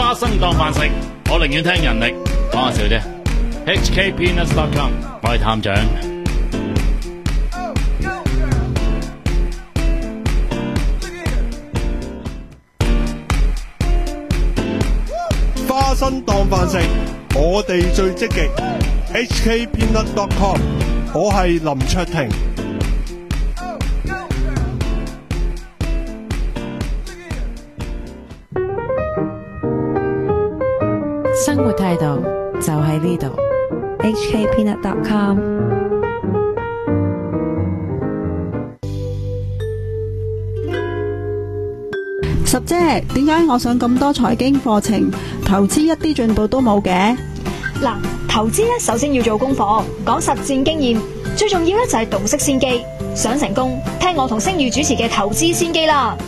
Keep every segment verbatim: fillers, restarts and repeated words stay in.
花生當飯食，我寧願聽人力。講下笑啫。H K Peanuts dot com， 我係探長。 花生當飯食，我哋最積極。H K Peanuts dot com， 我係林卓廷。 生活態度就喺呢度。 H K Peanuts dot com。 十姐，點解我上咁多財經課程，投資一啲進步都冇嘅？ 嗱，投資咧首先要做功課，講實戰經驗，最重要咧就係洞悉先機。想成功，聽我同星宇主持嘅投資先機啦。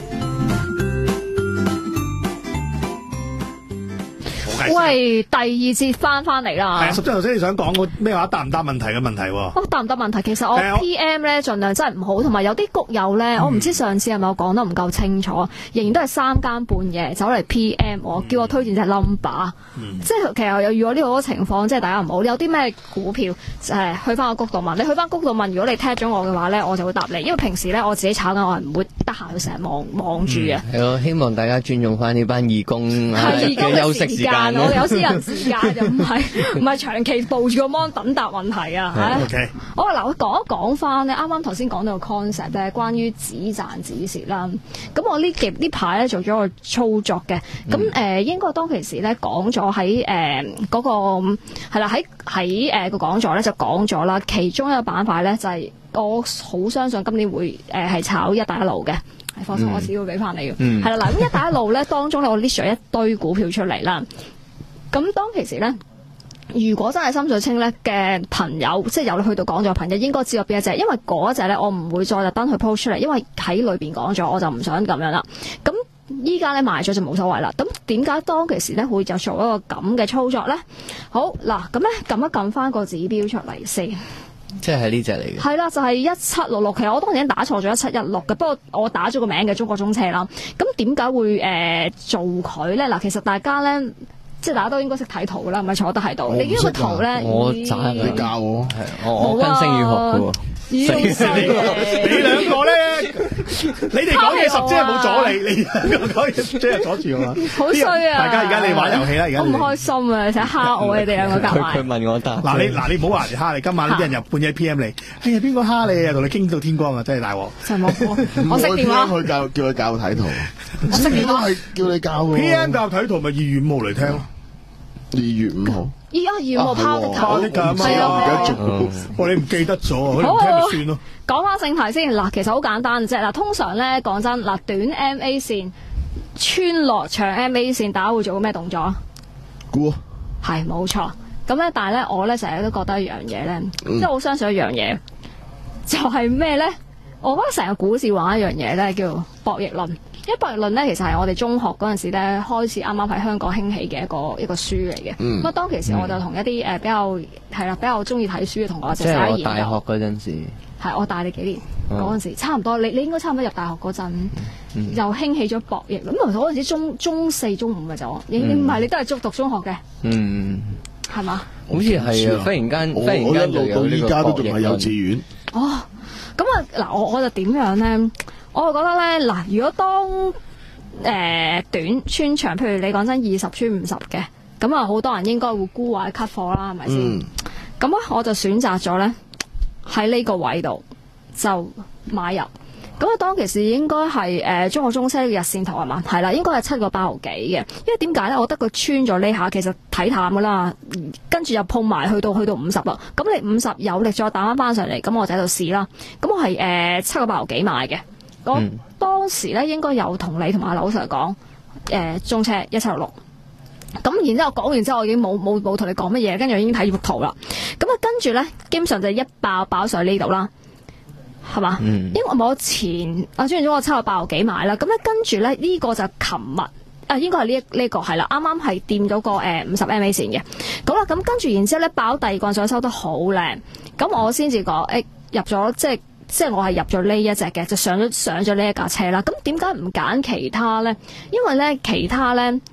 喂，第二節翻翻嚟啦。 係啊，十七頭先你想講個咩話？答唔答問題嘅問題喎？ 哦，答唔答問題？其實我 P M 咧盡量真係唔好，同埋有啲谷友咧，嗯、我唔知上次係咪我講得唔夠清楚，仍然都係三更半夜走嚟 P M 我，叫我推薦隻 number，嗯、即係其實又遇到呢個情況，即係大家唔好。有啲咩股票誒去翻個谷度問，你去翻谷度問，如果你踢咗我嘅話咧，我就會答你，因為平時咧我自己炒緊，我係唔會得閒去成日望望住嘅。 係咯，希望大家尊重翻呢班義工嘅休息時間。 我哋有私人時間就唔係唔係長期抱住個 mon 等答問題啊！ 係 OK。 好啊，嗱，我講一講翻咧，啱啱頭先講到個 concept 咧，關於止賺止蝕啦。咁我呢幾呢排咧做咗個操作嘅，咁誒、嗯呃、應該當其時咧講咗喺誒嗰個係啦，喺喺誒個講座咧就講咗啦，其中一個板塊咧就係、是、我好相信今年會誒係、呃、炒一帶一路嘅。放心，我只會俾翻你嘅。係啦，嗱，咁一帶一路咧當中咧，我 list 咗一堆股票出嚟啦。咁當其時咧，如果真係心水清咧嘅朋友，即係有去到講座嘅朋友，應該知道邊一隻，因為嗰一隻咧我唔會再特登去 post 出嚟，因為喺裏邊講咗，我就唔想咁樣啦。咁依家咧賣咗就冇所謂啦。咁點解當其時咧會就做一個咁嘅操作咧？好嗱，咁咧撳一撳翻個指標出嚟先。 即係呢隻嚟嘅， 係啦，就係一七六六。其實我當時已經打錯咗一七一六嘅，不過我打咗個名嘅中國中車啦。咁點解會誒、呃、做佢咧？嗱，其實大家咧，即係大家都應該識睇圖噶啦，唔係坐得喺度。你呢個圖咧， 我咋你教我？係我我跟星宇學嘅喎。 你兩個咧，你哋講嘢十姐冇阻你，你兩個講嘢十姐又阻住我嘛？ 好衰啊！ 大家而家你玩遊戲啦，而家我唔開心啊！成日蝦我，你哋兩個夾埋。 佢問我答。 嗱你嗱你唔好話人蝦你，今晚呢啲人入半夜 P M 你，哎呀邊個蝦你啊？同你傾到天光啊！真係大鑊。 真係冇我識電話。 佢教叫佢教我睇圖。 我識電話。 係叫你教喎。 P M 教睇圖咪二月五號嚟聽咯。 二月五號。 依家二月五號拋的頭。 係啊，我你唔記得咗，我唔聽咪算咯。 講翻正題先，嗱，其實好簡單啫。嗱，通常咧講真，嗱，短 M A 線穿落長 M A 線，大家會做個咩動作啊？ 估係冇錯。咁咧，但係咧，我咧成日都覺得一樣嘢咧，即係我相信一樣嘢，就係咩咧？我覺得成個股市玩一樣嘢咧，叫博弈論。因為博弈論咧，其實係我哋中學嗰陣時咧開始啱啱喺香港興起嘅一個一個書嚟嘅。咁啊、嗯，當其時我就同一啲誒、呃、比較係啦，比較中意睇書嘅同學就寫研究。 即係我大學嗰陣時。係我大你幾年嗰陣、哦、時，差唔多。你你應該差唔多入大學嗰陣，嗯、又興起咗博弈。咁其實嗰陣時中中四中五嘅就，你唔係、嗯、你都係讀讀中學嘅。嗯，係嘛？ 好似係啊！忽然間，忽然間就有呢個博弈。我一路到依家都仲係幼稚園。 哦，咁啊嗱，我我就點樣咧？我就覺得咧嗱，如果當誒、呃、短穿長，譬如你講真二十穿五十嘅，咁啊好多人應該會沽或者 cut 貨啦，係咪先？咁啊、嗯，我就選擇咗咧喺呢個位度就買入。咁啊，當其時應該係誒中國中車嘅日線圖係嘛？係啦，應該係七個八毫幾嘅。因為點解咧？我覺得佢穿咗呢下，其實睇淡噶啦，跟住又碰埋去到去到五十啦。咁你五十有力再打翻翻上嚟，咁我就喺度試啦。咁我係誒七個八毫幾買嘅。我、嗯、當時咧應該有同你同埋阿劉 Sir 講誒中車一七六六。咁然之後講完之後，我已經冇冇冇同你講乜嘢，跟住已經睇住幅圖啦。咁啊，跟住咧基本上就一爆爆上呢度啦。係嘛？嗯、因為我前啊，雖然咗我七個八毫幾買啦，咁咧跟住咧呢、這個就琴日啊，應該係呢一呢個係啦，啱啱係掂咗個誒五十 M A 線嘅。好啦，咁跟住然之後咧爆第二棍上收得好靚，咁我先至講誒入咗，即係即係我係入咗呢一隻嘅，就上咗上咗呢一架車啦。咁點解唔揀其他咧？因為咧其他咧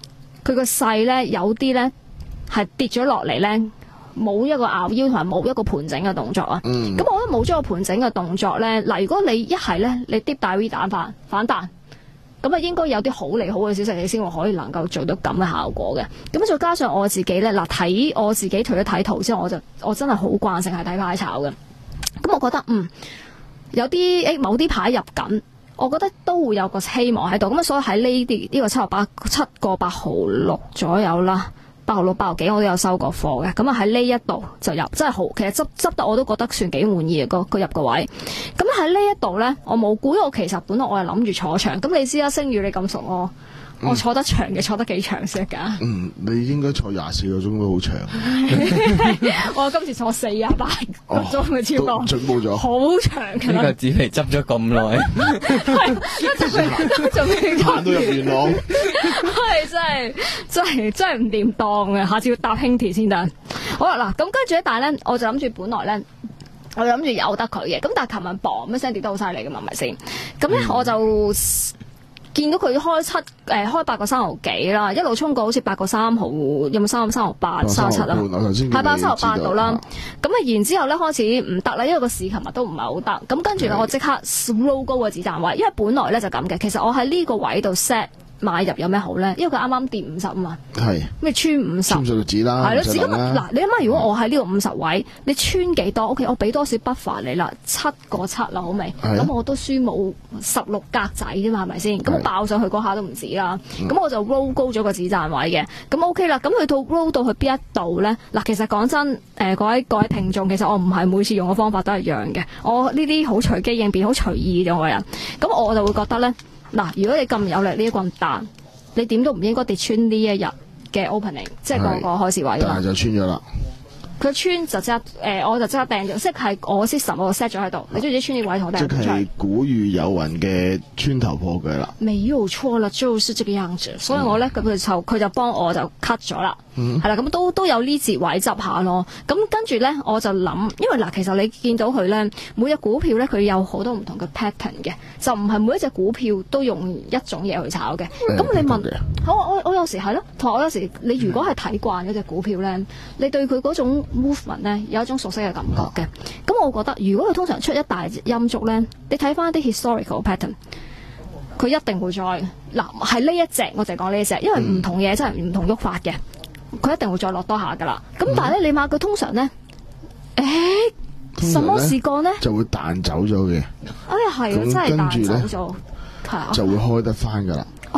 佢個勢咧有啲咧係跌咗落嚟咧，冇一個拗腰同埋冇一個盤整嘅動作啊。咁、 嗯、 我覺得冇咗個盤整嘅動作咧，嗱，如果你一係咧你 deep 大 V 彈反反彈。咁啊，應該有啲好利好嘅消息，你先會可以能夠做到咁嘅效果嘅。咁再加上我自己咧，嗱睇我自己除咗睇圖之外，我就我真係好慣性係睇牌炒嘅。咁我覺得嗯有啲誒某啲牌入緊，我覺得都會有個希望喺度。咁啊，所以喺呢啲呢個七毫八七個八毫六左右啦。八號六、八號幾我都有收過貨嘅，咁啊喺呢一度就入，真係好，其實執執得我都覺得算幾滿意嘅個佢入個位。咁喺呢一度咧，我冇估，我其實本來我係諗住坐長，咁你知啦，星宇你咁熟我。我坐得長嘅，坐得幾長先得㗎？ 嗯，你應該坐廿四個鐘都好長。 我今次坐四啊八個鐘嘅超過， 進步咗， 好長㗎。 呢個紙皮執咗咁耐， 係一仲未行到入元朗， 係真係真係真係唔掂當嘅，下次要搭輕鐵先得。好啦，嗱咁跟住咧，但係咧，我就諗住本來咧。我諗住由得佢嘅，咁但係琴日磅一聲跌得好犀利㗎嘛，係咪先？咁咧、嗯、我就見到佢開七誒、呃、開八個三毫幾啦，一路衝過好似八個三毫，有冇三三毫八、三七啊？係八三毫八度啦。咁啊，然之後咧開始唔得啦，因為個市琴日都唔係好得。咁跟住咧，我即刻 roll 高個止賺位，因為本來咧就咁嘅。其實我喺呢個位度 set。買入有咩好咧？因為佢啱啱跌五十啊嘛，係咩穿五十？穿數指啦，係咯。只不過嗱，你諗下，如果我喺呢個五十位，你穿幾多 ？O K， 我俾多少 buffer 你啦？七個七啦，好未？咁我都輸冇十六格仔啫嘛，係咪先？咁爆上去嗰下都唔止啦。咁我就 roll 高咗個止賺位嘅。咁 O K 啦。咁去到 roll 到去邊一度咧？嗱，其實講真，誒各位各位聽眾，其實我唔係每次用嘅方法都係一樣嘅。我呢啲好隨機應變、好隨意嘅人。咁我就會覺得咧。嗱，如果你咁有力呢一棍彈，你點都唔應該跌穿呢一日嘅 opening， 即係個個開市位。 但係就穿咗啦。 佢穿就即刻誒、呃，我就即刻掟咗，即係我 system 我 set 咗喺度。你中意穿呢位同我掟出嚟。即係古語有云嘅穿頭破腳啦。沒有錯啦，就是這個樣子。所以我咧咁佢就佢就幫我就 cut 咗啦。嗯，係啦，咁都都有呢節位執下咯。咁跟住咧，我就諗，因為嗱，其實你見到佢咧，每隻股票咧，佢有好多唔同嘅 pattern 嘅，就唔係每一隻股票都用一種嘢去炒嘅。咁、嗯、你問，好，我我有時係咯，同埋我有時你如果係睇慣嗰隻股票咧，你對佢嗰種 movement 咧有一種熟悉嘅感覺嘅。咁、啊、我覺得，如果佢通常出一大陰燭咧，你睇翻啲 historical pattern， 佢一定會再嗱係呢一隻，我就講呢一隻，因為唔同嘢真係唔同喐法嘅。佢一定會再落多下噶啦，咁但係咧，你買佢通常咧，誒、欸，什麼事幹咧？就會彈走咗嘅。哎呀，係啊，真係彈走咗，係啊，就會開得翻噶啦。哦，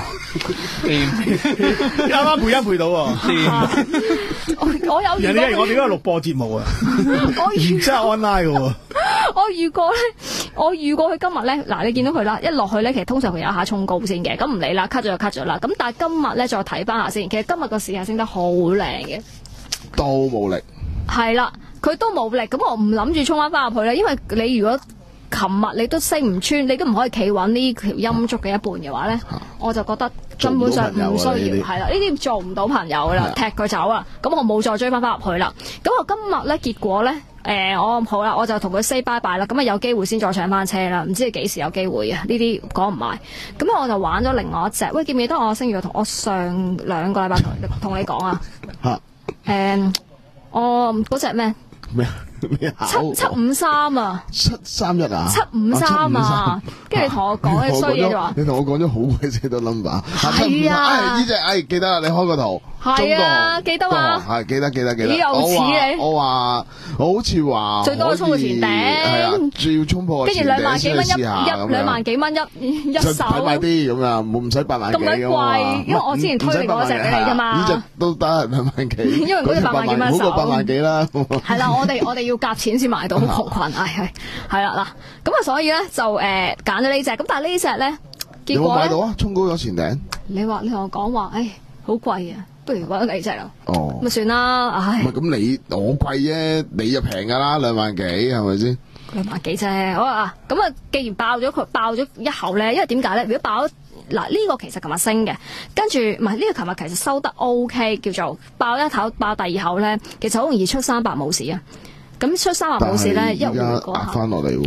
啱啱配一配到喎。 我我有人哋我哋嗰個錄播節目啊， 我真係 online 嘅喎。 我預過咧，我預過佢今日咧，嗱你見到佢啦，一落去咧，其實通常佢有一下衝高先嘅，咁唔理啦 ，cut 咗就 cut 咗啦。咁但係今日咧再睇翻下先，其實今日個市係升得好靚嘅， 都冇力。係啦，佢都冇力，咁我唔諗住衝翻翻入去咧，因為你如果琴日你都升唔穿，你都唔可以企穩呢條陰燭嘅一半嘅話咧，我就覺得根本上唔需要，係啦，呢啲做唔到朋友噶啦，踢佢走啊，咁我冇再追翻翻入去啦。咁我今日咧結果咧。誒、呃，我好啦，我就同佢 say bye bye 啦，咁啊有機會先再上翻車啦，唔知幾時有機會啊？呢啲講唔埋，咁我就玩咗另外一隻，喂，記唔記得我星月同我上兩個禮拜同同你講啊？嚇！誒、呃，我嗰隻咩？咩咩七七五三啊！七三一啊！七五三啊！跟住同我講啲衰嘢就話，你同我講咗好鬼死多 number。係啊！呢隻誒記得啦，你開個圖。係啊，記得啊。係記得記得記得。有似你。我話我好似話最多衝到前頂。係啊，仲要衝破前頂。跟住兩萬幾蚊一一兩萬幾蚊一一手。睇埋啲咁啊，冇唔使八萬幾。咁鬼貴，因為我之前推過嗰隻俾你㗎嘛。呢隻都得兩萬幾。因為嗰隻八萬幾蚊一手。好過八萬幾啦。係啦，我哋我哋要夾錢先買到，好窮困，唉係係啦嗱，咁啊所以咧就誒揀咗呢隻，咁但係呢隻咧結果咧，有冇買到啊？衝高咗前頂。你話你同我講話，唉好貴啊，不如揾你隻啦。哦，咁算啦，唉。唔係咁你我貴啫，你就平噶啦，兩萬幾係咪先？兩萬幾啫，好啊。咁啊，既然爆咗佢爆咗一口咧，因為點解咧？如果爆咗嗱呢個其實琴日升嘅，跟住唔係呢個琴日其實收得 OK， 叫做爆一口爆第二口咧，其實好容易出三百冇事啊。咁出三百冇事咧，一回過下翻落嚟喎。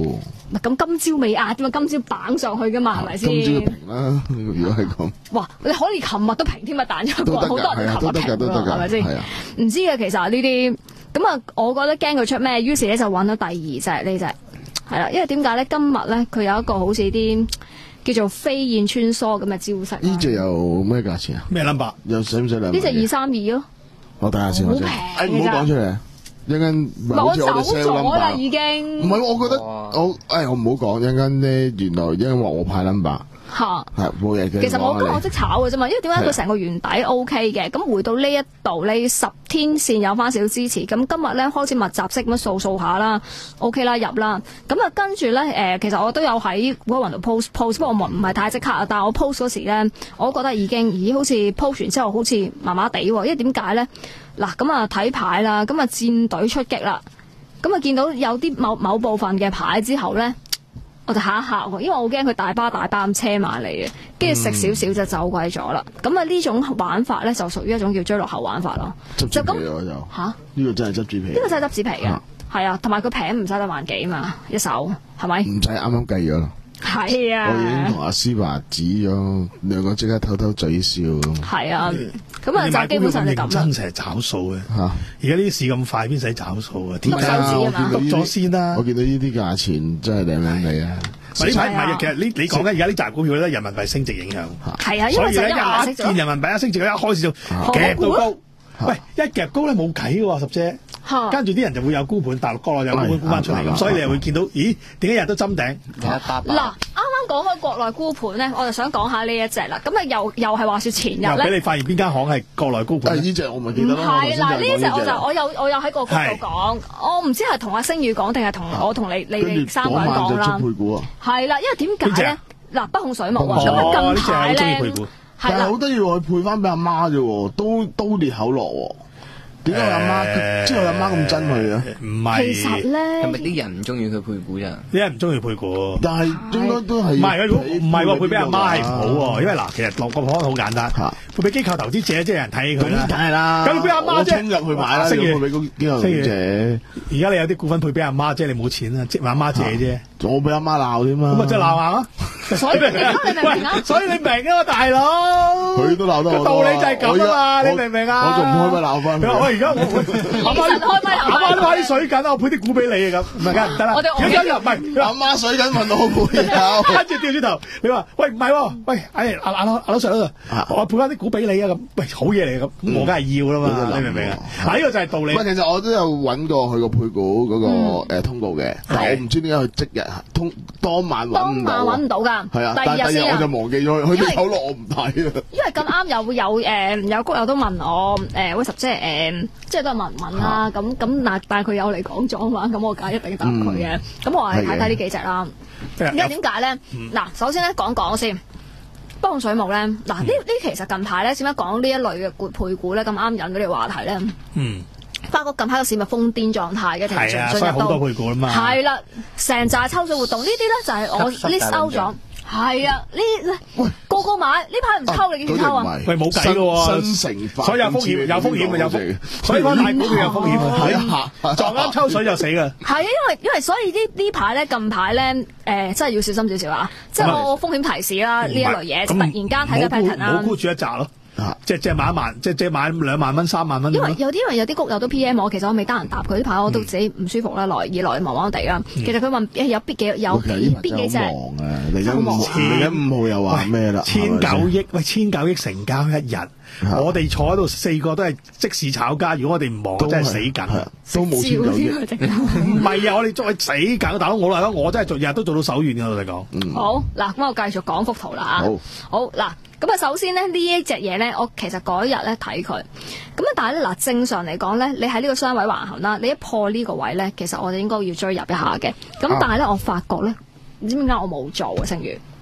咁今朝未壓㗎嘛，今朝綁上去㗎嘛，係咪先？ 今朝平啦，如果係咁。 哇！你可以琴日都平添啊，彈咗一個，好多人琴日平㗎， 係咪先？唔知嘅其實呢啲咁啊，我覺得驚佢出咩，於是咧就揾到第二隻呢隻係啦，因為點解咧？今日咧佢有一個好似啲叫做飛燕穿梭咁嘅招式。 呢隻有咩價錢啊？ 咩 number？ 又使唔使兩？ 呢隻二三二咯。 我睇下先， 好平誒唔好講出嚟。一陣間我走咗啦，已經。 唔係，我覺得我誒我唔好講，一陣間咧原來因為我派 number 嚇係冇嘢嘅。 其實我今日我識炒嘅啫嘛，因為點解佢成個圓底 O K 嘅，咁回到呢一度呢十天線有翻少少支持，咁今日咧開始密集式咁樣掃掃下啦 ，O K 啦入啦，咁啊跟住咧誒，其實我都有喺股雲度 post post，不過我唔係太即刻啊，但係我 post 嗰時咧，我都覺得已經咦好似 post 完之後好似麻麻地喎，因為點解咧？嗱咁啊睇牌啦，咁啊戰隊出擊啦，咁啊見到有啲某某部分嘅牌之後咧，我就嚇一嚇喎，因為我驚佢大巴大巴咁車埋嚟嘅，跟住食少少就走鬼咗啦。咁啊呢種玩法咧就屬於一種叫追落後玩法咯。 執紙皮我就嚇，呢個真係執紙皮。呢個真係執紙皮嘅，係啊，同埋佢平唔使得萬幾嘛，一手係咪？ 唔使啱啱計咗啦。 係啊， 我已經同阿思華指咗，兩個即刻偷偷嘴笑。 係啊，咁啊就基本上就咁啦。 真成日找數嘅嚇，而家呢啲市咁快，邊使找數啊？ 篤手指啊嘛， 篤咗先啦。 我見到呢啲價錢真係靚靚地啊！ 呢排唔係，其實你你講緊而家呢扎股票咧，人民幣升值影響。 係啊，因為所以咧一見人民幣一升值，一開始就夾到高。喂，一夾高咧冇計喎，十姐。跟住啲人就會有沽盤，大陸國內有沽盤沽翻出嚟，咁所以你又會見到，咦？點解日日都針頂？ 嗱，啱啱講開國內沽盤咧，我就想講下呢一隻啦。咁啊，又又係話説前日咧， 又俾你發現邊間行係國內沽盤？ 呢隻我咪記得咯。 係嗱，呢隻我就我有我有喺個 group 度講，我唔知係同阿星宇講定係同我同你你哋三個人講啦。係啦，因為點解咧？嗱，北控水務啊，咁啊近排咧， 但係好得意喎，配翻俾阿媽啫喎，都都裂口落喎。點解阿媽即係阿媽咁憎佢啊？ 唔係， 其實咧， 係咪啲人唔中意佢配股咋？ 啲人唔中意配股， 但係應該都係唔係？如果唔係喎，配俾阿媽係唔好喎，因為嗱，其實落個方好簡單，配俾機構投資者即係人睇佢啦， 梗係啦。 咁俾阿媽啫， 衝入去買啦，配俾機構投資者。 而家你有啲股份配俾阿媽，即係你冇錢啦，即係阿媽借啫。 我俾阿媽鬧添嘛， 咁咪即係鬧下咯。所以你明啊？所以你明啊嘛，大佬。 佢都鬧得我。 道理就係咁啊嘛，你明唔明啊？ 我仲唔開咪鬧翻佢。 我而家我阿媽阿媽都喺水緊，我配啲股俾你啊咁，唔係梗係唔得啦。如果今日唔係阿媽水緊問我配有， 跟住調轉頭，你話喂唔係喎，喂哎阿阿阿老實老實，我配翻啲股俾你啊咁，喂好嘢嚟咁，我梗係要啦嘛，你明唔明啊？嗱呢個就係道理。 喂，其實我都有揾過佢個配股嗰個誒通告嘅，但係我唔知點解佢即日通當晚揾唔到。 當晚揾唔到㗎。 係啊，但係第二日我就忘記咗佢，佢啲口落我唔睇啊。 因為咁啱有有誒有谷友都問我誒喂十姐誒，即係都係問問啦。咁咁嗱，但係佢有嚟講咗嘛，咁我梗係一定答佢嘅。咁我係睇睇呢幾隻啦。而家點解咧？嗱，首先咧講講先，北控水務咧，嗱呢呢其實近排咧，點解講呢一類嘅股配股咧咁啱引到呢個話題咧？嗯。發覺近排個市咪瘋癲狀態嘅， 係啊，所以好多配股啊嘛。 係啦，成紮抽水活動呢啲咧就係我 list out 咗。係啊，呢個個買呢排唔抽你幾時抽啊？ 喂，冇計嘅喎， 新成法， 所以有風險，有風險啊，有風險。所以翻大股票有風險啊，撞啱抽水就死㗎。 係啊，因為因為所以呢呢排咧近排咧誒，真係要小心少少啊！即係我風險提示啦，呢一類嘢突然間睇個 pattern 啦， 唔好沽住一紮咯。即係即係買一萬，即係即係買兩萬蚊、三萬蚊。 因為有啲因為有啲谷友都 P M 我，其實我未得閒答佢呢排，我都自己唔舒服啦，來二來忙忙地啦。其實佢問有必幾有邊邊幾隻？ 嚟緊五嚟緊五號又話咩啦？ 千九億喂，千九億成交一日，我哋坐喺度四個都係即時炒家。如果我哋唔忙，真係死緊， 都冇千九億。 唔係啊，我哋再死緊，大佬我嚟講，我真係做日日都做到手軟嘅，我哋講。 好嗱，咁我繼續講幅圖啦嚇。好嗱。咁啊，首先咧呢一隻嘢咧，我其實嗰一日咧睇佢，咁啊，但係咧嗱，正常嚟講咧，你喺呢個雙位橫行啦，你一破呢個位咧，其實我哋應該要追入一下嘅。咁但係咧，我發覺咧，唔知點解我冇做啊，星宇。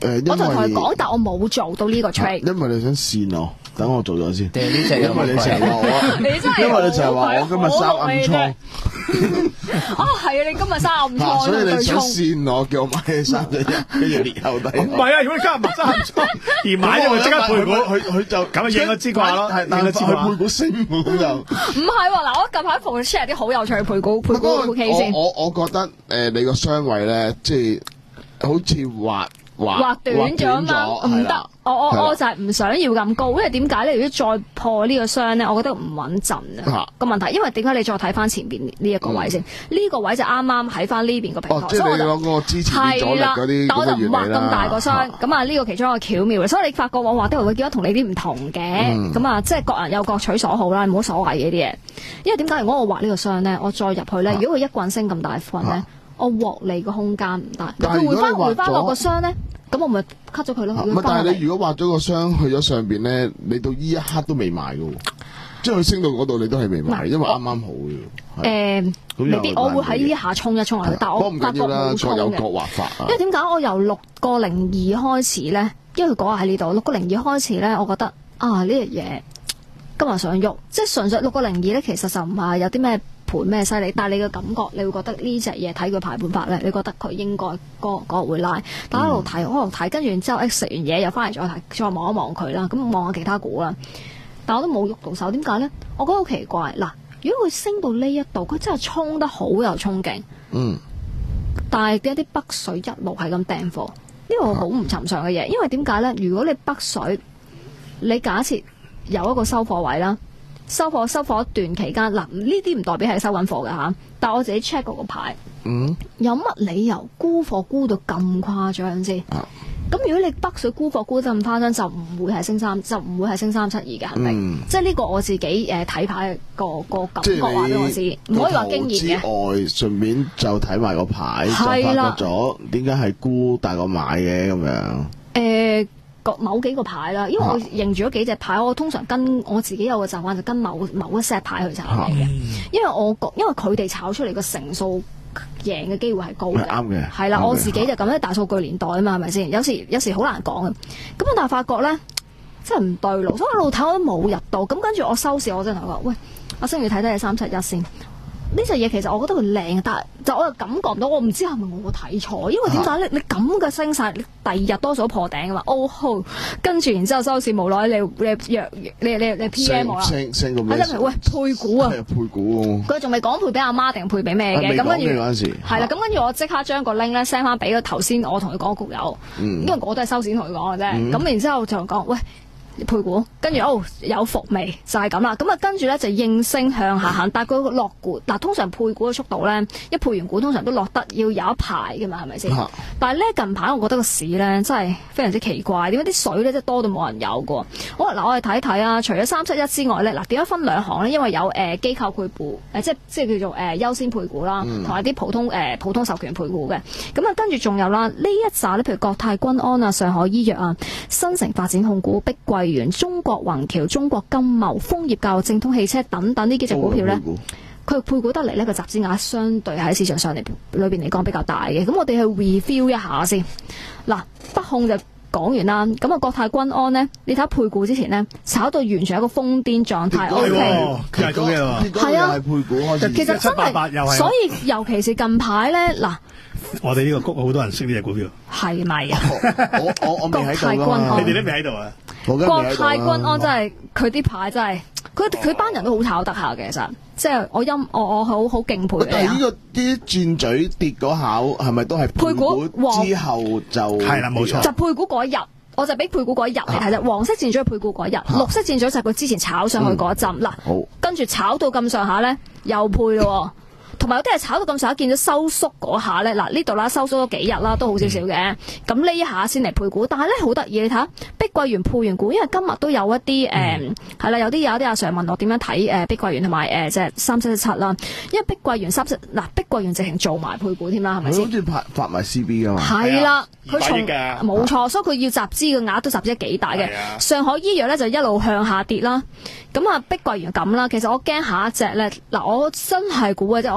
誒， 我就同佢講，但我冇做到呢個 trade。 因為你想跣我，等我做咗先。 定係呢隻有因為你成日話我， 你真係因為你成日話我今日生暗瘡。 哦，係啊！你今日生暗瘡， 所以你想跣我，叫我買你生咗一，跟住裂後底。 唔係啊！如果你今日唔生暗瘡而買咗，佢即刻配股， 佢佢就咁啊應個支掛咯， 係但係佢配股升咁就。 唔係喎，嗱，我近排逢 share 啲好有趣嘅配股配股股 K 先。 我我覺得誒，你個雙位咧，即係好似滑。 畫短咗啊嘛，唔得，我我我就係唔想要咁高，因為點解咧？如果再破呢個箱咧，我覺得唔穩陣啊個問題。因為點解你再睇翻前邊呢一個位先？呢個位就啱啱喺翻呢邊個平台， 所以我就攞個支持啲阻力嗰啲， 但我就唔畫咁大個箱。咁啊，呢個其中一個巧妙。所以你發覺我畫得會見到同你啲唔同嘅。咁啊，即係各人有各取所好啦，冇所謂嘅啲嘢。因為點解如果我畫呢個箱咧，我再入去咧，如果佢一棍升咁大棍咧，我獲利個空間唔大。佢回翻回翻落個箱咧。咁我咪 cut 咗佢咯。 唔係，但係你如果畫咗個箱去咗上邊咧，你到呢一刻都未賣噶喎，即係佢升到嗰度你都係未賣，因為啱啱好嘅。誒， 未必我會喺呢下衝一衝落去，但係我發覺冇衝嘅。 各有各畫法。 因為點解我由六個零二開始咧？因為佢講喺呢度，六個零二開始咧，我覺得啊呢樣嘢今日想喐，即係純粹六個零二咧，其實就唔係有啲咩盤咩犀利，但係你嘅感覺，你會覺得呢隻嘢睇佢排盤法咧，你覺得佢應該嗰嗰會拉，但係一路睇，一路睇，跟住之後誒食完嘢又翻嚟再睇，再望一望佢啦，咁望下其他股啦，但我都冇喐到手，點解咧？我覺得好奇怪，嗱，如果佢升到呢一度，佢真係衝得好有衝勁，嗯，但係一啲北水一路係咁掟貨，呢個好唔尋常嘅嘢，因為點解咧？如果你北水，你假設有一個收貨位啦。收貨收貨一段期間，嗱呢啲唔代表係收緊貨嘅嚇，但係我自己 check 嗰個牌，嗯，有乜理由沽貨沽到咁誇張先？咁、啊、如果你北水沽貨沽得咁誇張，就唔會係升三，就唔會係升三七二嘅，肯定。嗯、即係呢個我自己誒睇、呃、牌個個感覺話俾我知，唔可以話經驗嘅。 之外，順便就睇埋個牌，就發覺咗點解係沽大過買嘅咁樣。誒、 呃。某幾個牌啦，因為我認住咗幾隻牌，我通常跟我自己有個習慣，就跟某某一 set 牌去炒嘅。嗯、因為我覺，因為佢哋炒出嚟個成數贏嘅機會係高嘅，啱嘅。係啦，我自己就咁樣，大數據年代啊嘛，係咪先？有時有時好難講嘅。咁但係發覺咧，真係唔對路，所以一路睇我都冇入到。咁跟住我收市，我真係話：喂，阿星，你睇睇你三七一先。呢隻嘢其實我覺得佢靚，但係就我又感覺唔到，我唔知係咪我睇錯，因為點解咧？你咁嘅升勢，你第二日多數破頂嘅嘛，哦吼，跟住然之後收市無奈你你約你你你 P M 我啦， 升升個咩？ 喂配股啊， 配股， 佢仲未講配俾阿媽定配俾咩嘅？咁跟住係啦，咁跟住我即刻將個 link 咧 send 翻俾個頭先我同佢講個局友，因為我都係收市同佢講嘅啫。咁然之後就講喂。配股，跟住哦有伏味就係咁啦，咁啊跟住咧就應聲向下行，但係佢落股嗱，通常配股嘅速度咧，一配完股通常都落得要有一排嘅嘛，係咪先？啊、但係咧近排我覺得個市咧真係非常之奇怪，點解啲水咧真係多到冇人有嘅？好嗱，我哋睇睇啊，除咗三七一之外咧，嗱點解分兩行咧？因為有誒機、呃、構配股，誒、呃、即係即係叫做誒、呃、優先配股啦，同埋啲普通誒、呃、普通授權配股嘅。咁啊跟住仲有啦，呢一紮咧，譬如國泰君安啊、上海醫藥啊、新城發展控股、碧桂園、中國宏橋、中國金茂、楓葉教育、正通汽車等等呢幾隻股票咧，佢配股得嚟呢個集資額相對喺市場上嚟裏邊嚟講比較大嘅。咁我哋去 review 一下先。嗱，北控就講完啦。咁啊，國泰君安呢，你睇下配股之前呢，炒到完全係一個瘋癲狀態。O K， 係咁嘅， 係啊， 配股開始。 其實真係，所以尤其是近排咧，嗱。 我哋呢個谷好多人識呢隻股票， 係咪啊？ 我我我未喺度啊！你哋都未喺度啊？ 國泰君安真係佢啲牌真係，佢佢班人都好炒得下嘅，其實即係我音我我好好敬佩嘅。 但係呢個啲轉嘴跌嗰下係咪都係配股之後就係啦？冇錯， 就配股嗰一日，我就俾配股嗰一日嚟睇啫。黃色轉嘴配股嗰一日，綠色轉嘴就係佢之前炒上去嗰一陣嗱，跟住炒到咁上下咧，又配咯。同埋有啲係炒到咁上下，見到收縮嗰下咧，嗱呢度啦收縮咗幾日啦，都好少少嘅。咁呢、嗯、一下先嚟配股，但係咧好得意，你睇下碧桂園配完股，因為今日都有一啲誒係啦，有啲有啲阿 Sir 問我點樣睇誒碧桂園同埋誒即係三七一七啦，因為碧桂園三七嗱碧桂園直情做埋配股添啦，係咪先？ 好似發發埋 C B 噶嘛？ 係啦，佢從冇錯， 啊、 所以佢要集資嘅額都集資得幾大嘅。啊、上海醫藥咧就一路向下跌啦，咁啊碧桂園咁啦，其實我驚下一隻咧嗱，我真係估嘅啫，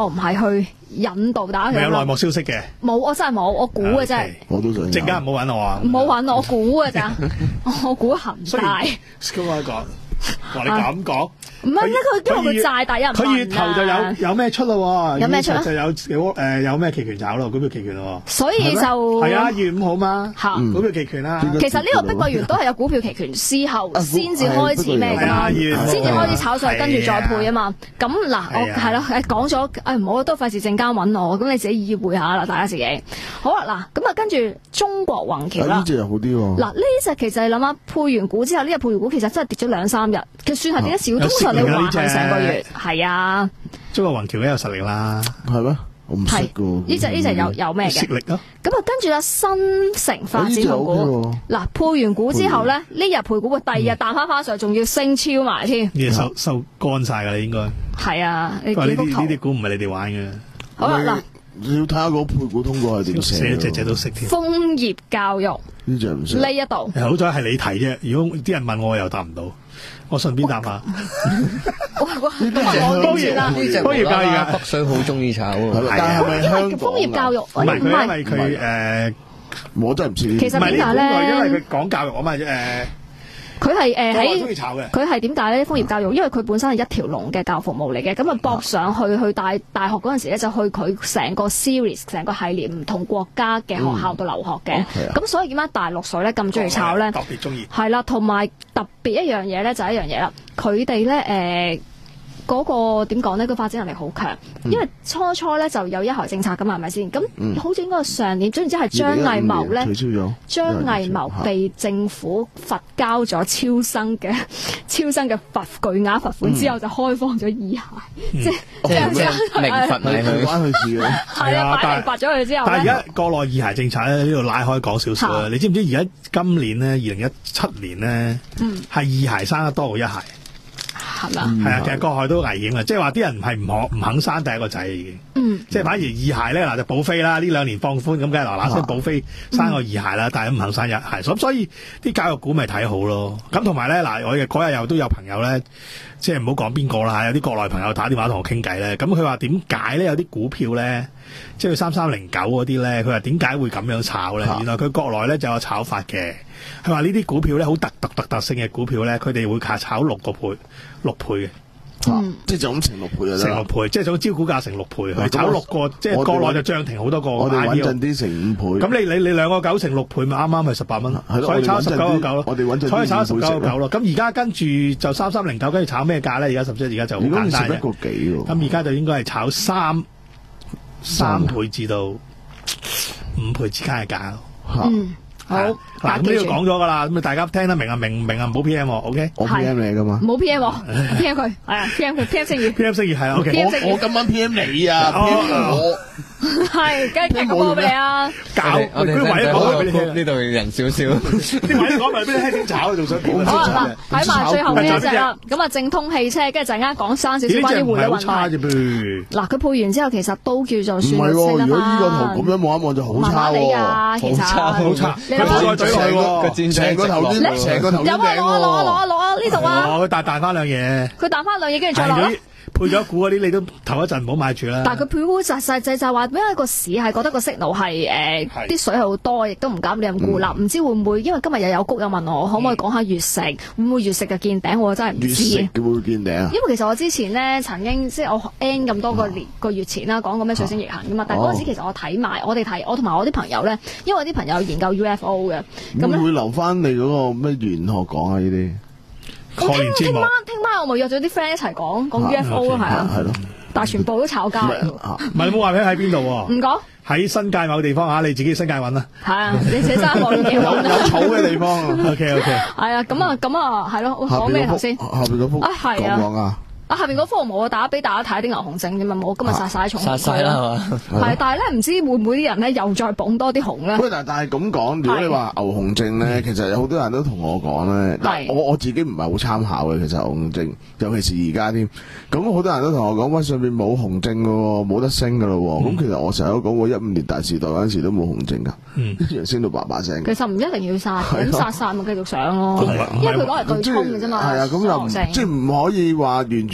我唔係去引導打佢。 有內幕消息嘅？ 冇，我真係冇，我估嘅啫。 我都想。 陣間唔好揾我啊！ 唔好揾我，我估嘅咋？我估恒大。 咁我講，話你咁講。 唔係，因佢因為佢債大一人問啊。 佢月頭就有有咩出咯？ 有咩出就有誒有咩期權炒咯，股票期權咯。 所以就係啊，二月五號嘛，股票期權啦。 其實呢個碧桂園都係有股票期權之後先至開始咩㗎嘛，先至開始炒上去，跟住再配啊嘛。咁嗱，我係咯，誒講咗，誒唔好都費事陣間揾我，咁你自己意會下啦，大家自己。好啦，嗱，咁啊跟住中國宏橋啦， 呢隻又好啲喎。嗱， 呢隻其實你諗下，配完股之後，呢隻配完股其實真係跌咗兩三日，佢算係跌得少，通常你話係成個月，係啊。 中國宏橋咧有實力啦， 係咩？我唔識噶。 呢隻呢隻有有咩嘅？ 實力咯。 咁啊，跟住啦，新城發展控股，嗱配完股之後咧，呢日配股，第二日彈翻翻上，仲要升超埋添。 呢收收乾晒噶啦，應該。 係啊，你呢啲呢啲股唔係你哋玩嘅。 好啦，嗱。 你要睇下個配股通過係點寫， 隻隻都識添。 楓葉教育呢隻唔識。 呢一度， 好彩係你提啫。如果啲人問我，我又答唔到。我順便答下。 哇！呢隻呢隻楓葉教育啊，北水好中意炒喎。 但係咪香港？ 楓葉教育唔係佢，因為佢誒， 我真係唔知。 其實點解咧？ 因為佢講教育啊嘛，誒。 佢係誒喺佢係點解咧？楓葉教育，因為佢本身係一條龍嘅教育服務嚟嘅，咁啊駁上去去大大學嗰陣時咧，就去佢成個 series 成個系列唔同國家嘅學校度留學嘅。咁、嗯、所以點解大陸水咧咁中意炒咧？ 特別中意。 係啦，同埋特別一樣嘢咧就係一樣嘢啦，佢哋咧誒。嗰、那個點講呢？佢發展能力好強，嗯、因為初初咧就有一孩政策㗎嘛，係咪先？咁、嗯、好似應該上年，總然之係張藝謀咧，張藝謀被政府罰交咗超生嘅超生嘅罰巨額罰款之後，就開放咗二孩，嗯、即係、嗯、即係即係明罰係佢關佢事嘅。係啊，擺明罰咗佢之後。但係而家國內二孩政策咧，呢度拉開講少少啦。你知唔知而家今年咧，二零一七年咧，係、嗯、二孩生得多過一孩？係嘛？係啊，其實國內都危險啊，即係話啲人係唔可唔肯生第一個仔已經，嗯，即係反而二孩咧嗱就保飛啦，呢兩年放寬咁，梗係嗱嗱聲保飛生個二孩啦，嗯、但係都唔肯生一孩，咁所以啲教育股咪睇好咯。咁同埋咧嗱，我嗰日又都有朋友咧，即係唔好講邊個啦，有啲國內朋友打電話同我傾偈咧，咁佢話點解咧有啲股票咧，即係三三零九嗰啲咧，佢話點解會咁樣炒咧？原來佢國內咧就有炒法嘅。佢話呢啲股票咧好特特特特性嘅股票咧，佢哋會卡炒六個倍，六倍嘅， 嗯，即係就咁乘六倍啊， 乘六倍，即係總招股價乘六倍，佢炒六個，即係國內就漲停好多個， 我哋穩陣啲乘五倍。 咁你你你兩個九乘六倍咪啱啱係十八蚊，所以炒十九個九咯， 我哋穩陣啲， 所以炒十九個九咯。咁而家跟住就三三零九，跟住炒咩價咧？而家十即係而家就好簡單嘅，咁而家就應該係炒三三倍至到五倍之間嘅價咯。嗯。好，嗱咁呢度講咗噶啦，咁啊大家聽得明啊，明唔明啊？唔好 P M，OK？ 我 P M 你噶嘛？ 冇 P M，P M 佢係啊，P M 佢 P M 星宇 ，P M 星宇係啊 ，OK。 我我今晚 P M 你啊 ，P M 我係，梗係踢個波俾你啊！ 搞，我哋位講俾你聽， 呢度人少少， 啲位講埋俾你聽點炒，仲想點？ 好啦，睇埋最後呢一隻啦，咁啊正通汽車，跟住陣間講生少少關於匯率問題。嗱，佢配完之後其實都叫做算升啦嘛。 如果呢個圖咁樣望一望就好差喎， 好差， 好差。 你諗下， 成個頭呢，成個頭呢， 有啊，攞啊攞啊攞啊攞啊呢度啊！ 佢彈彈翻兩嘢， 佢彈翻兩嘢，跟住再落。 配咗股嗰啲，你都頭一陣唔好買住啦。 但係佢配股實實際就話，因為個市係覺得個息路係誒啲水係好多，亦都唔敢亂咁沽啦。唔知會唔會因為今日又有谷，又問我可唔可以講下月食，會唔會月食嘅見頂？我真係唔知。月食會唔會見頂啊？因為其實我之前咧曾經即係我 N 咁多個年個月前啦，講過咩水星逆行噶嘛。但係嗰陣時其實我睇埋，我哋睇我同埋我啲朋友咧，因為我啲朋友研究 U F O 嘅，咁會唔會留翻你嗰個咩玄學講啊？呢啲？ 我聽聽晚聽晚我咪約咗啲 friend 一齊講講 U F O 咯，係啊，係咯，但係全部都炒家嚟。 唔係你冇話俾喺邊度？ 唔講喺新界某個地方吓，你自己新界揾啦。係啊，你自己揸望幾好有草嘅地方。 OK OK。 係啊，咁啊咁啊係咯，講咩頭先？ 下邊嗰幅啊係啊。 啊，下邊嗰幅我打俾大家睇啲牛熊證啫嘛，我今日殺晒重殺晒啦係嘛， 係，但係咧唔知會唔會啲人咧又再捧多啲熊咧？ 喂，但但係咁講，如果你話牛熊證咧，其實有好多人都同我講咧，但我我自己唔係好參考嘅，其實牛熊證，尤其是而家添，咁好多人都同我講，喂，上邊冇熊證噶，冇得升噶咯，咁、嗯、其實我成日都講過，一五年大時代嗰陣時都冇熊證噶，一樣、嗯、升到叭叭聲。其實唔一定要殺，咁殺晒咪繼續上咯，因為佢攞嚟對沖嘅啫嘛。 係啊，咁又即係唔可以話完全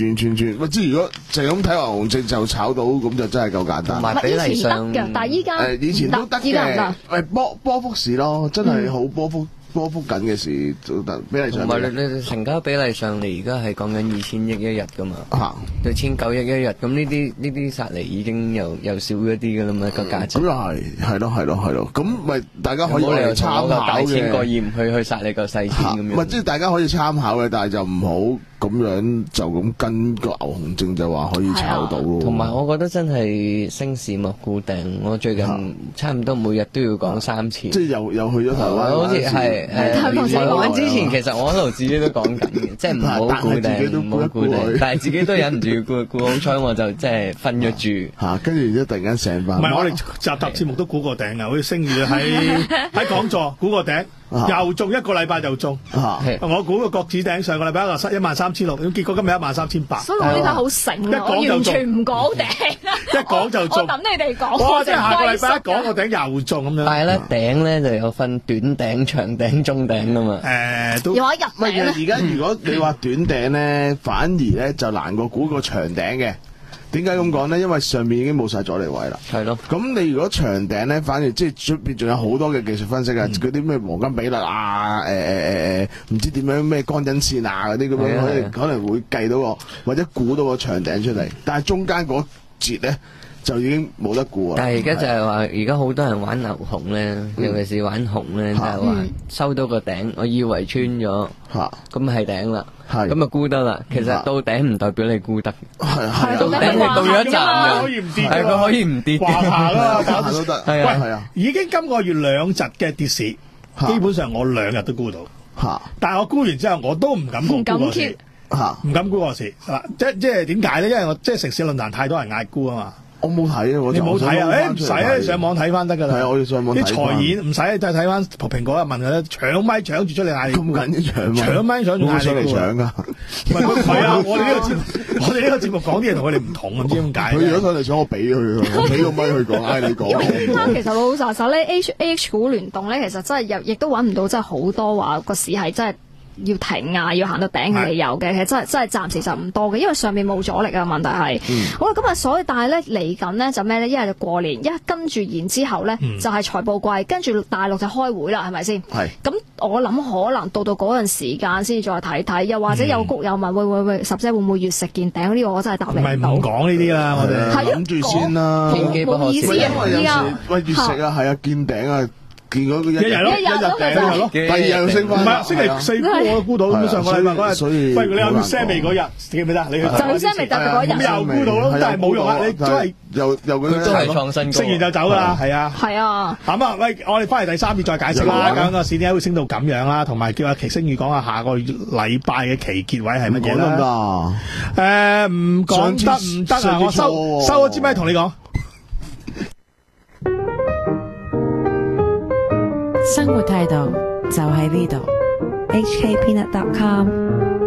轉轉轉，喂，即係如果就咁睇牛熊證就炒到，咁就真係夠簡單。 同埋比例上， 但係依家誒以前都得嘅，喂波波幅市咯，真係好波幅。波幅緊嘅事都得，比例上唔係你你成交比例上，你而家係講緊二千億一日噶嘛？ 嚇， 對千九億一日，咁呢啲呢啲殺嚟已經又又少咗啲噶啦嘛個價值。 咁又係，係咯係咯係咯，咁咪大家可以參考嘅。 大千個億唔去去殺你個細錢咁樣。 唔係即係大家可以參考嘅，但係就唔好咁樣就咁跟個牛熊證就話可以炒到咯。 同埋我覺得真係升市莫固定，我最近差唔多每日都要講三次。 即係又又去咗台灣， 好似係。誒，台灣之前其實我喺度自己都講緊嘅，即係唔好固定，唔好固定，但係自己都忍唔住估估，好彩我就即係瞓咗住嚇，跟住一突然間醒翻。 唔係我哋集集節目都估過頂啊，好似星宇喺喺講座估過頂，又中一個禮拜就中。我估個國指頂上個禮拜一個一萬三千六，結果今日一萬三千八。 所以我呢家好醒啊，我完全唔講頂， 一講就中。 我等你哋講。 哇！即係下個禮拜一講個頂又中咁樣。 但係咧頂咧就有分短頂、長頂、中頂噶嘛。 誒，都有一入頂咧。 而家如果你話短頂咧，反而咧就難過估個長頂嘅。點解咁講咧？因為上面已經冇晒阻力位啦。 係咯。 咁你如果長頂咧，反而即係出邊仲有好多嘅技術分析啊，嗰啲咩黃金比率啊，誒誒誒誒，唔知點樣咩乾引線啊嗰啲咁樣，可能可能會計到個或者估到個長頂出嚟。但係中間嗰節咧就已經冇得估啊。 但係而家就係話，而家好多人玩牛熊咧，尤其是玩熊咧，就係話收到個頂，我以為穿咗，咁係頂啦。咁啊沽得啦，其實到頂唔代表你沽得， 係到頂你到咗一站嘅，可以唔跌， 係佢可以唔跌， 掛下啦， 掛下都得， 係啊係啊。已經今個月兩日嘅跌市，基本上我兩日都沽到，但係我沽完之後我都唔敢沽個市，唔敢沽個市，嗱，即即係點解咧？因為我即係城市論壇太多人嗌沽啊嘛。 我冇睇啊！我你冇睇啊？誒唔使啊！你上網睇翻得㗎啦。 係啊，我要上網睇。 啲財演唔使，就睇翻蘋果啊！問佢咧，搶咪搶住出嚟嗌。 咁緊要搶咪？ 搶咪搶住嗌你嚟搶㗎。 唔係唔係啊！我哋呢個節目，我哋呢個節目講啲嘢同佢哋唔同，唔知點解。 佢如果上嚟搶，我俾佢，我俾個咪佢講，嗌你講。 其實老老實實咧，H A H 股聯動咧，其實真係又亦都揾唔到真係好多話個市係真係要停啊，要行到頂嘅理由嘅，其實真係真係暫時就唔多嘅，因為上面冇阻力啊。問題係，嗯、好啦，咁啊，所以但係咧嚟緊咧就咩咧？一係就過年，一跟住然之後咧、嗯、就係財報季，跟住大陸就開會啦，係咪先？係。咁我諗可能到到嗰陣時間先再睇睇，又或者有谷友問、嗯、會會會十姐會唔會月食見頂？呢、這個我真係答你唔到。唔係唔講呢啲啦，我哋諗住先啦。冇意思啊！依家喂月食啊，係啊，見頂啊！見嗰個一日咯，一日頂咯，第二日又升翻。唔係星期四我都估到咁上個禮拜嗰日，所以不如你有血腥味嗰日記唔記得？你去就血腥味特別嗰日，咁又估到咯，但係冇用啊！你都係又又嗰啲都係創新高， 升完就走噶啦，係啊， 係啊。 咁啊，喂，我哋翻嚟第三節再解釋啦。咁個市點解會升到咁樣啦？同埋叫阿奇星宇講下下個禮拜嘅期結位係乜嘢啦？誒，唔講得唔得啊！我收收咗支咪同你講。 生活態度就喺呢度。 H K Peanut dot com